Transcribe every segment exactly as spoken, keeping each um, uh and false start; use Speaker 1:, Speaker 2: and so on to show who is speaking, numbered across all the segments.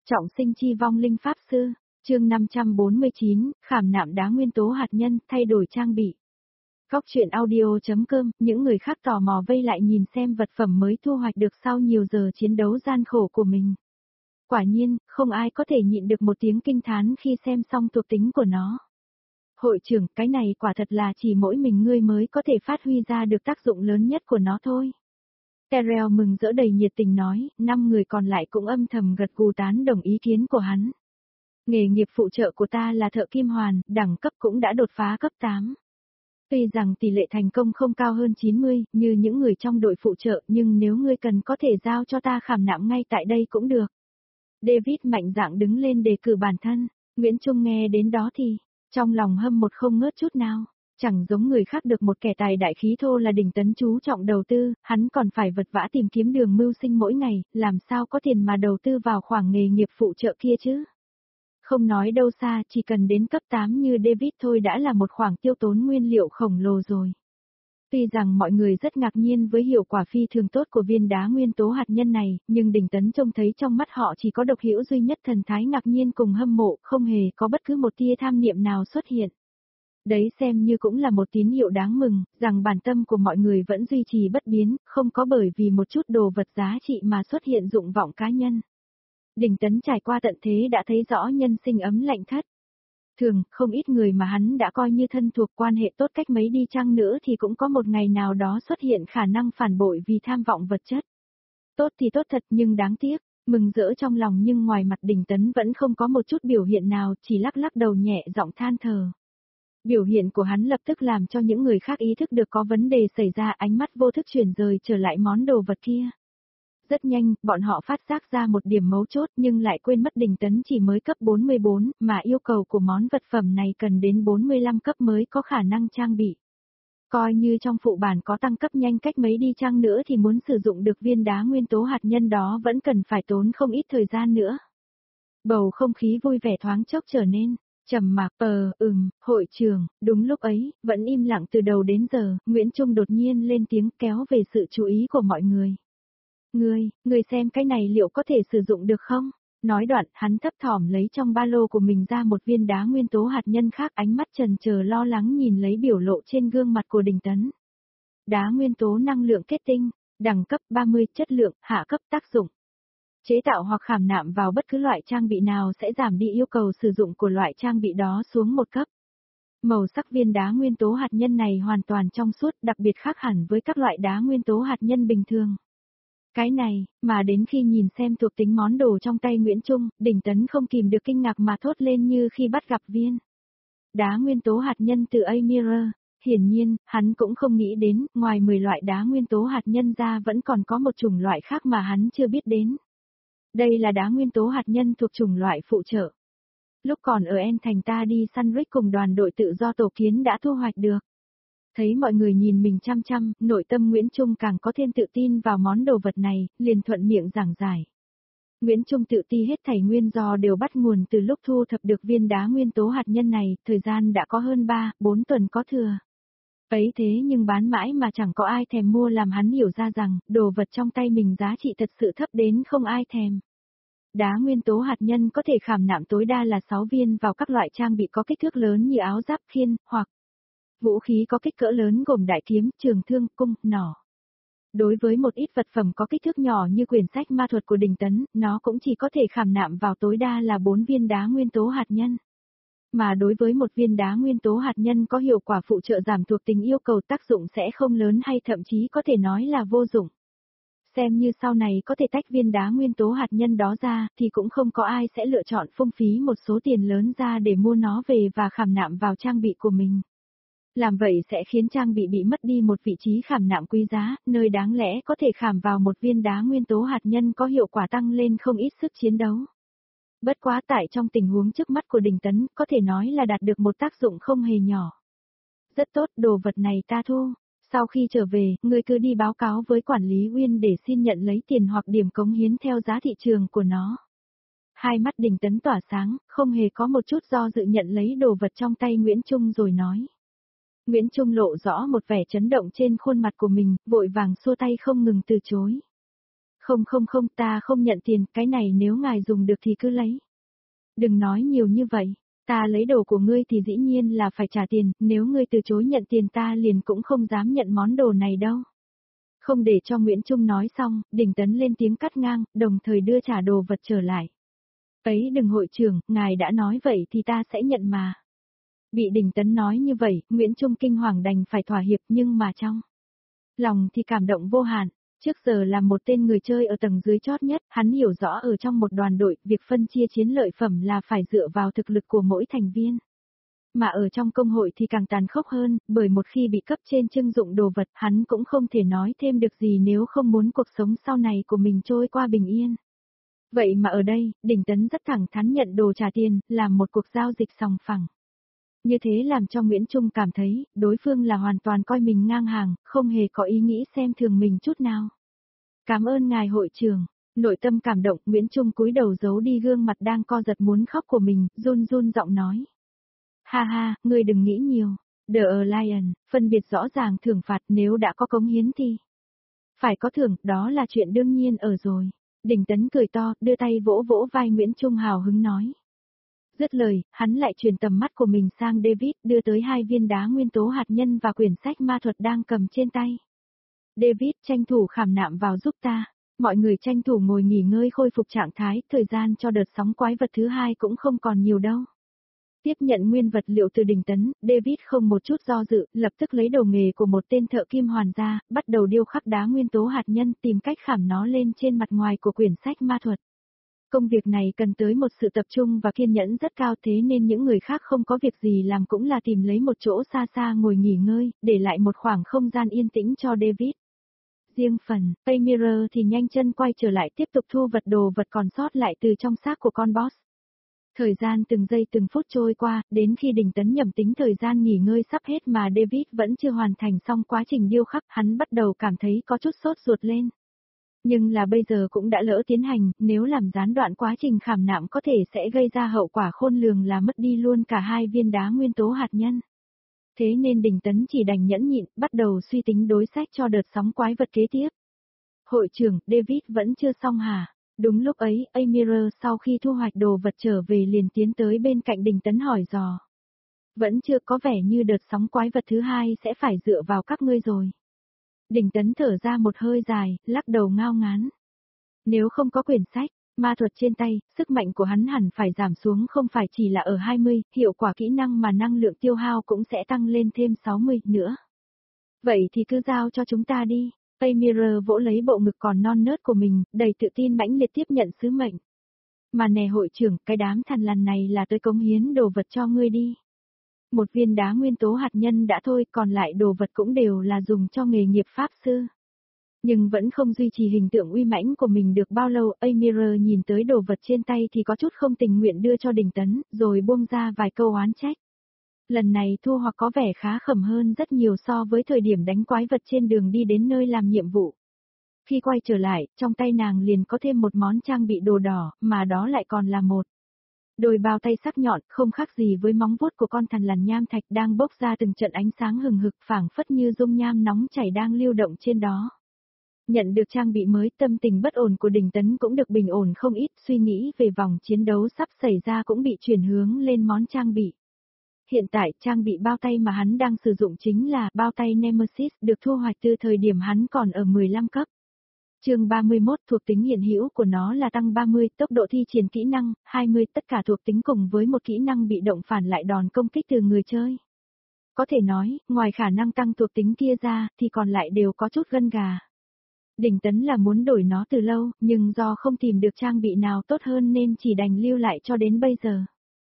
Speaker 1: Trọng sinh chi vong linh pháp sư, chương năm trăm bốn mươi chín, khảm nạm đá nguyên tố hạt nhân, thay đổi trang bị. Góc truyện audio.com, những người khác tò mò vây lại nhìn xem vật phẩm mới thu hoạch được sau nhiều giờ chiến đấu gian khổ của mình. Quả nhiên, không ai có thể nhịn được một tiếng kinh thán khi xem xong thuộc tính của nó. Hội trưởng, cái này quả thật là chỉ mỗi mình ngươi mới có thể phát huy ra được tác dụng lớn nhất của nó thôi. Terrell mừng rỡ đầy nhiệt tình nói, năm người còn lại cũng âm thầm gật gù tán đồng ý kiến của hắn. Nghề nghiệp phụ trợ của ta là thợ kim hoàn, đẳng cấp cũng đã đột phá cấp tám. Tuy rằng tỷ lệ thành công không cao hơn chín mươi, như những người trong đội phụ trợ, nhưng nếu ngươi cần có thể giao cho ta khảm nạm ngay tại đây cũng được. David mạnh dạn đứng lên đề cử bản thân, Nguyễn Trung nghe đến đó thì, trong lòng hâm một không ngớt chút nào. Chẳng giống người khác được một kẻ tài đại khí thô là đỉnh tấn chú trọng đầu tư, hắn còn phải vật vã tìm kiếm đường mưu sinh mỗi ngày, làm sao có tiền mà đầu tư vào khoảng nghề nghiệp phụ trợ kia chứ. Không nói đâu xa, chỉ cần đến cấp tám như David thôi đã là một khoản tiêu tốn nguyên liệu khổng lồ rồi. Tuy rằng mọi người rất ngạc nhiên với hiệu quả phi thường tốt của viên đá nguyên tố hạt nhân này, nhưng đỉnh tấn trông thấy trong mắt họ chỉ có độc hữu duy nhất thần thái ngạc nhiên cùng hâm mộ, không hề có bất cứ một tia tham niệm nào xuất hiện. Đấy xem như cũng là một tín hiệu đáng mừng, rằng bản tâm của mọi người vẫn duy trì bất biến, không có bởi vì một chút đồ vật giá trị mà xuất hiện dụng vọng cá nhân. Đỉnh tấn trải qua tận thế đã thấy rõ nhân sinh ấm lạnh thất. Thường, không ít người mà hắn đã coi như thân thuộc quan hệ tốt cách mấy đi chăng nữa thì cũng có một ngày nào đó xuất hiện khả năng phản bội vì tham vọng vật chất. Tốt thì tốt thật nhưng đáng tiếc, mừng rỡ trong lòng nhưng ngoài mặt đỉnh tấn vẫn không có một chút biểu hiện nào, chỉ lắc lắc đầu nhẹ giọng than thở. Biểu hiện của hắn lập tức làm cho những người khác ý thức được có vấn đề xảy ra, ánh mắt vô thức chuyển rời trở lại món đồ vật kia. Rất nhanh, bọn họ phát giác ra một điểm mấu chốt nhưng lại quên mất đỉnh tấn chỉ mới cấp bốn mươi bốn, mà yêu cầu của món vật phẩm này cần đến bốn mươi lăm cấp mới có khả năng trang bị. Coi như trong phụ bản có tăng cấp nhanh cách mấy đi chăng nữa thì muốn sử dụng được viên đá nguyên tố hạt nhân đó vẫn cần phải tốn không ít thời gian nữa. Bầu không khí vui vẻ thoáng chốc trở nên trầm mặc. Ờ, ừm, hội trưởng, đúng lúc ấy, vẫn im lặng từ đầu đến giờ, Nguyễn Trung đột nhiên lên tiếng kéo về sự chú ý của mọi người. Ngươi, ngươi xem cái này liệu có thể sử dụng được không? Nói đoạn, hắn thấp thỏm lấy trong ba lô của mình ra một viên đá nguyên tố hạt nhân khác, ánh mắt chần chờ lo lắng nhìn lấy biểu lộ trên gương mặt của Đình Tấn. Đá nguyên tố năng lượng kết tinh, đẳng cấp ba mươi, chất lượng, hạ cấp tác dụng. Chế tạo hoặc khảm nạm vào bất cứ loại trang bị nào sẽ giảm đi yêu cầu sử dụng của loại trang bị đó xuống một cấp. Màu sắc viên đá nguyên tố hạt nhân này hoàn toàn trong suốt, đặc biệt khác hẳn với các loại đá nguyên tố hạt nhân bình thường. Cái này, mà đến khi nhìn xem thuộc tính món đồ trong tay Nguyễn Trung, Đỉnh Tấn không kìm được kinh ngạc mà thốt lên như khi bắt gặp viên đá nguyên tố hạt nhân từ A-Mirror. Hiển nhiên, hắn cũng không nghĩ đến, ngoài mười loại đá nguyên tố hạt nhân ra vẫn còn có một chủng loại khác mà hắn chưa biết đến. Đây là đá nguyên tố hạt nhân thuộc chủng loại phụ trợ. Lúc còn ở En Thành ta đi săn rick cùng đoàn đội tự do tổ kiến đã thu hoạch được. Thấy mọi người nhìn mình chăm chăm, nội tâm Nguyễn Trung càng có thêm tự tin vào món đồ vật này, liền thuận miệng giảng giải. Nguyễn Trung tự ti hết thảy nguyên do đều bắt nguồn từ lúc thu thập được viên đá nguyên tố hạt nhân này, thời gian đã có hơn ba, bốn tuần có thừa. Ấy thế nhưng bán mãi mà chẳng có ai thèm mua, làm hắn hiểu ra rằng, đồ vật trong tay mình giá trị thật sự thấp đến không ai thèm. Đá nguyên tố hạt nhân có thể khảm nạm tối đa là sáu viên vào các loại trang bị có kích thước lớn như áo giáp khiên, hoặc vũ khí có kích cỡ lớn gồm đại kiếm, trường thương, cung, nỏ. Đối với một ít vật phẩm có kích thước nhỏ như quyển sách ma thuật của Đình Tấn, nó cũng chỉ có thể khảm nạm vào tối đa là bốn viên đá nguyên tố hạt nhân. Mà đối với một viên đá nguyên tố hạt nhân có hiệu quả phụ trợ giảm thuộc tính yêu cầu tác dụng sẽ không lớn hay thậm chí có thể nói là vô dụng. Xem như sau này có thể tách viên đá nguyên tố hạt nhân đó ra thì cũng không có ai sẽ lựa chọn phung phí một số tiền lớn ra để mua nó về và khảm nạm vào trang bị của mình. Làm vậy sẽ khiến trang bị bị mất đi một vị trí khảm nạm quý giá, nơi đáng lẽ có thể khảm vào một viên đá nguyên tố hạt nhân có hiệu quả tăng lên không ít sức chiến đấu. Bất quá tại trong tình huống trước mắt của Đình Tấn, có thể nói là đạt được một tác dụng không hề nhỏ. Rất tốt, đồ vật này ta thu. Sau khi trở về, ngươi cứ đi báo cáo với quản lý Uyên để xin nhận lấy tiền hoặc điểm cống hiến theo giá thị trường của nó. Hai mắt Đình Tấn tỏa sáng, không hề có một chút do dự nhận lấy đồ vật trong tay Nguyễn Trung rồi nói. Nguyễn Trung lộ rõ một vẻ chấn động trên khuôn mặt của mình, vội vàng xua tay không ngừng từ chối. Không không không, ta không nhận tiền, cái này nếu ngài dùng được thì cứ lấy. Đừng nói nhiều như vậy, ta lấy đồ của ngươi thì dĩ nhiên là phải trả tiền, nếu ngươi từ chối nhận tiền ta liền cũng không dám nhận món đồ này đâu. Không để cho Nguyễn Trung nói xong, Đình Tấn lên tiếng cắt ngang, đồng thời đưa trả đồ vật trở lại. Ấy đừng hội trưởng, ngài đã nói vậy thì ta sẽ nhận mà. Bị Đình Tấn nói như vậy, Nguyễn Trung kinh hoàng đành phải thỏa hiệp nhưng mà trong lòng thì cảm động vô hạn. Trước giờ là một tên người chơi ở tầng dưới chót nhất, hắn hiểu rõ ở trong một đoàn đội, việc phân chia chiến lợi phẩm là phải dựa vào thực lực của mỗi thành viên. Mà ở trong công hội thì càng tàn khốc hơn, bởi một khi bị cấp trên trưng dụng đồ vật, hắn cũng không thể nói thêm được gì nếu không muốn cuộc sống sau này của mình trôi qua bình yên. Vậy mà ở đây, Đình Tấn rất thẳng thắn nhận đồ trả tiền, làm một cuộc giao dịch sòng phẳng. Như thế làm cho Nguyễn Trung cảm thấy, đối phương là hoàn toàn coi mình ngang hàng, không hề có ý nghĩ xem thường mình chút nào. Cảm ơn ngài hội trưởng. Nội tâm cảm động, Nguyễn Trung cúi đầu giấu đi gương mặt đang co giật muốn khóc của mình, run run giọng nói. Ha ha, ngươi đừng nghĩ nhiều. The Lion, phân biệt rõ ràng thưởng phạt, nếu đã có cống hiến thì phải có thưởng, đó là chuyện đương nhiên ở rồi. Đình Tấn cười to, đưa tay vỗ vỗ vai Nguyễn Trung hào hứng nói. Dứt lời, hắn lại truyền tầm mắt của mình sang David, đưa tới hai viên đá nguyên tố hạt nhân và quyển sách ma thuật đang cầm trên tay. David, tranh thủ khảm nạm vào giúp ta. Mọi người tranh thủ ngồi nghỉ ngơi khôi phục trạng thái, thời gian cho đợt sóng quái vật thứ hai cũng không còn nhiều đâu. Tiếp nhận nguyên vật liệu từ Đình Tấn, David không một chút do dự, lập tức lấy đầu nghề của một tên thợ kim hoàn ra, bắt đầu điêu khắc đá nguyên tố hạt nhân, tìm cách khảm nó lên trên mặt ngoài của quyển sách ma thuật. Công việc này cần tới một sự tập trung và kiên nhẫn rất cao, thế nên những người khác không có việc gì làm cũng là tìm lấy một chỗ xa xa ngồi nghỉ ngơi, để lại một khoảng không gian yên tĩnh cho David. Riêng phần, Amir thì nhanh chân quay trở lại tiếp tục thu vật đồ vật còn sót lại từ trong xác của con boss. Thời gian từng giây từng phút trôi qua, đến khi Đình Tấn nhầm tính thời gian nghỉ ngơi sắp hết mà David vẫn chưa hoàn thành xong quá trình điêu khắc, hắn bắt đầu cảm thấy có chút sốt ruột lên. Nhưng là bây giờ cũng đã lỡ tiến hành, nếu làm gián đoạn quá trình khảm nạm có thể sẽ gây ra hậu quả khôn lường là mất đi luôn cả hai viên đá nguyên tố hạt nhân. Thế nên Đình Tấn chỉ đành nhẫn nhịn, bắt đầu suy tính đối sách cho đợt sóng quái vật kế tiếp. Hội trưởng, David vẫn chưa xong hả? Đúng lúc ấy, Amir sau khi thu hoạch đồ vật trở về liền tiến tới bên cạnh Đình Tấn hỏi dò. Vẫn chưa, có vẻ như đợt sóng quái vật thứ hai sẽ phải dựa vào các ngươi rồi. Đình Tấn thở ra một hơi dài, lắc đầu ngao ngán. Nếu không có quyển sách, ma thuật trên tay, sức mạnh của hắn hẳn phải giảm xuống không phải chỉ là ở hai mươi, hiệu quả kỹ năng mà năng lượng tiêu hao cũng sẽ tăng lên thêm sáu mươi nữa. Vậy thì cứ giao cho chúng ta đi. Amir vỗ lấy bộ ngực còn non nớt của mình, đầy tự tin mãnh liệt tiếp nhận sứ mệnh. Mà nè hội trưởng, cái đám thằn lằn này là tới cống hiến đồ vật cho ngươi đi. Một viên đá nguyên tố hạt nhân đã thôi, còn lại đồ vật cũng đều là dùng cho nghề nghiệp pháp sư. Nhưng vẫn không duy trì hình tượng uy mãnh của mình được bao lâu, Amir nhìn tới đồ vật trên tay thì có chút không tình nguyện đưa cho Đình Tấn, rồi buông ra vài câu oán trách. Lần này thu hoạch có vẻ khá khẩm hơn rất nhiều so với thời điểm đánh quái vật trên đường đi đến nơi làm nhiệm vụ. Khi quay trở lại, trong tay nàng liền có thêm một món trang bị đồ đỏ, mà đó lại còn là một đôi bao tay sắc nhọn, không khác gì với móng vuốt của con thằn lằn nham thạch đang bốc ra từng trận ánh sáng hừng hực, phảng phất như dung nham nóng chảy đang lưu động trên đó. Nhận được trang bị mới, tâm tình bất ổn của Đình Tấn cũng được bình ổn không ít, suy nghĩ về vòng chiến đấu sắp xảy ra cũng bị chuyển hướng lên món trang bị. Hiện tại, trang bị bao tay mà hắn đang sử dụng chính là bao tay Nemesis, được thu hoạch từ thời điểm hắn còn ở mười lăm cấp. Chương ba mươi mốt, thuộc tính hiện hữu của nó là tăng ba mươi, tốc độ thi triển kỹ năng, hai mươi, tất cả thuộc tính cùng với một kỹ năng bị động phản lại đòn công kích từ người chơi. Có thể nói, ngoài khả năng tăng thuộc tính kia ra, thì còn lại đều có chút gân gà. Đình Tấn là muốn đổi nó từ lâu, nhưng do không tìm được trang bị nào tốt hơn nên chỉ đành lưu lại cho đến bây giờ.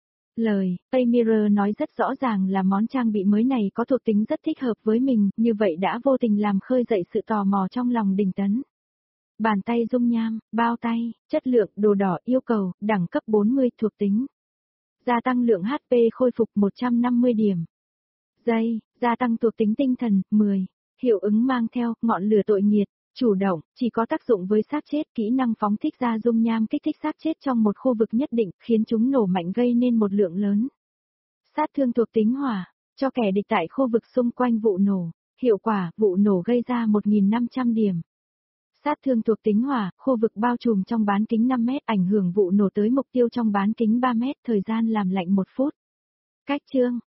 Speaker 1: Lời, Amir nói rất rõ ràng là món trang bị mới này có thuộc tính rất thích hợp với mình, như vậy đã vô tình làm khơi dậy sự tò mò trong lòng Đình Tấn. Bàn tay dung nham, bao tay, chất lượng, đồ đỏ, yêu cầu, đẳng cấp bốn mươi, thuộc tính. Gia tăng lượng hát pê khôi phục một trăm năm mươi điểm. Giây, gia tăng thuộc tính tinh thần, mười. Hiệu ứng mang theo, ngọn lửa tội nghiệt, chủ động, chỉ có tác dụng với xác chết, kỹ năng phóng thích ra dung nham kích thích xác chết trong một khu vực nhất định, khiến chúng nổ mạnh gây nên một lượng lớn sát thương thuộc tính hỏa, cho kẻ địch tại khu vực xung quanh vụ nổ. Hiệu quả, vụ nổ gây ra một nghìn năm trăm điểm. Sát thương thuộc tính hỏa, khu vực bao trùm trong bán kính năm mét, ảnh hưởng vụ nổ tới mục tiêu trong bán kính ba mét, thời gian làm lạnh một phút. Cách chương